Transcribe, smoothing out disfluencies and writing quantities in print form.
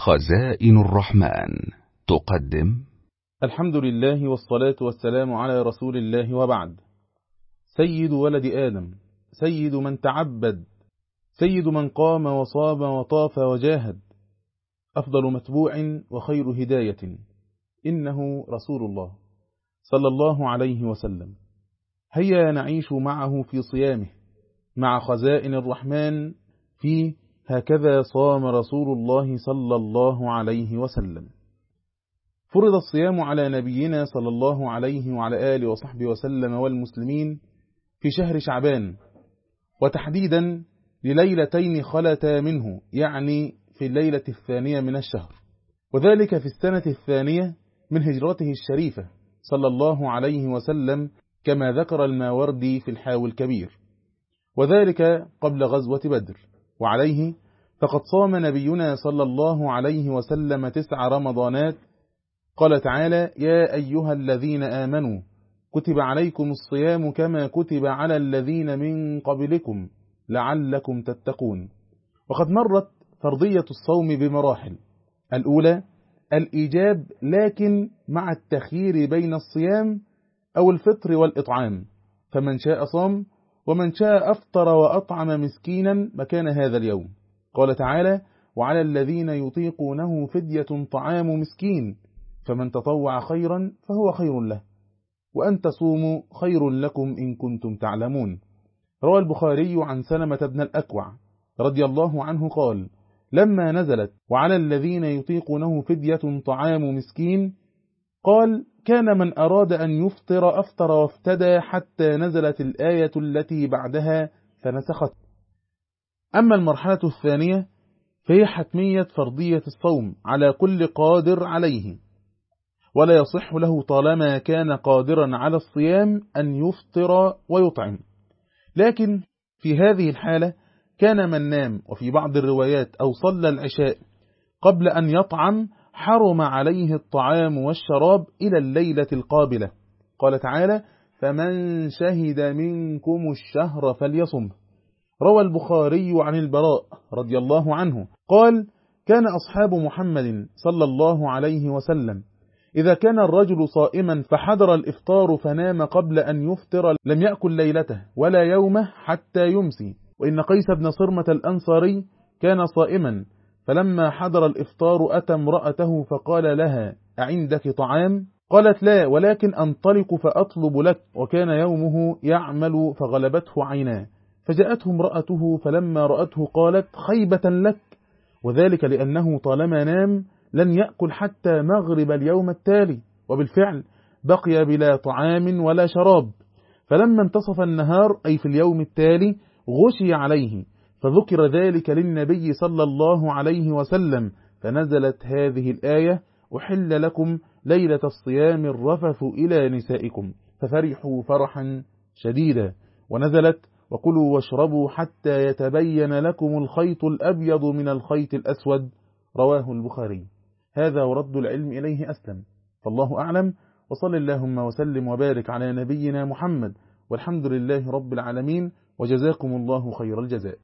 خزائن الرحمن تقدم. الحمد لله والصلاة والسلام على رسول الله، وبعد. سيد ولد آدم، سيد من تعبد، سيد من قام وصام وطاف وجاهد، أفضل متبوع وخير هداية، إنه رسول الله صلى الله عليه وسلم. هيا نعيش معه في صيامه مع خزائن الرحمن في هكذا صام رسول الله صلى الله عليه وسلم. فرض الصيام على نبينا صلى الله عليه وعلى آله وصحبه وسلم والمسلمين في شهر شعبان، وتحديدا لليلتين خلتا منه، يعني في الليلة الثانية من الشهر، وذلك في السنة الثانية من هجرته الشريفة صلى الله عليه وسلم، كما ذكر الماوردي في الحاوي الكبير، وذلك قبل غزوة بدر. وعليه فقد صام نبينا صلى الله عليه وسلم 9 رمضانات. قال تعالى: يا أيها الذين آمنوا كتب عليكم الصيام كما كتب على الذين من قبلكم لعلكم تتقون. وقد مرت فرضية الصوم بمراحل: الأولى الإيجاب، لكن مع التخيير بين الصيام أو الفطر والإطعام، فمن شاء صام ومن شاء أفطر وأطعم مسكينا مكان هذا اليوم. قال تعالى: وعلى الذين يطيقونه فدية طعام مسكين فمن تطوع خيرا فهو خير له وأن تصوموا خير لكم إن كنتم تعلمون. روى البخاري عن سلمة بن الأكوع رضي الله عنه قال: لما نزلت وعلى الذين يطيقونه فدية طعام مسكين، قال: كان من أراد أن يفطر أفطر وافتدى حتى نزلت الآية التي بعدها فنسخت. أما المرحلة الثانية فهي حتمية فرضية الصوم على كل قادر عليه، ولا يصح له طالما كان قادرا على الصيام أن يفطر ويطعم. لكن في هذه الحالة كان من نام وفي بعض الروايات أو صلى العشاء قبل أن يطعم حرم عليه الطعام والشراب إلى الليلة القابلة. قال تعالى: فمن شهد منكم الشهر فليصم. روى البخاري عن البراء رضي الله عنه قال: كان أصحاب محمد صلى الله عليه وسلم إذا كان الرجل صائما فحضر الإفطار فنام قبل أن يفطر لم يأكل ليلته ولا يومه حتى يمسي. وإن قيس بن صرمة الأنصاري كان صائما، فلما حضر الإفطار أتى امرأته فقال لها: أعندك طعام؟ قالت: لا، ولكن أنطلق فأطلب لك. وكان يومه يعمل فغلبته عيناه، فجاءته امرأته فلما رأته قالت: خيبة لك، وذلك لأنه طالما نام لن يأكل حتى مغرب اليوم التالي. وبالفعل بقي بلا طعام ولا شراب، فلما انتصف النهار أي في اليوم التالي غشي عليه، فذكر ذلك للنبي صلى الله عليه وسلم، فنزلت هذه الآية: أحل لكم ليلة الصيام الرفث إلى نسائكم، ففرحوا فرحا شديدا. ونزلت: وكلوا واشربوا حتى يتبين لكم الخيط الأبيض من الخيط الأسود. رواه البخاري. هذا ورد العلم إليه أسلم، فالله أعلم. وصل اللهم وسلم وبارك على نبينا محمد، والحمد لله رب العالمين، وجزاكم الله خير الجزاء.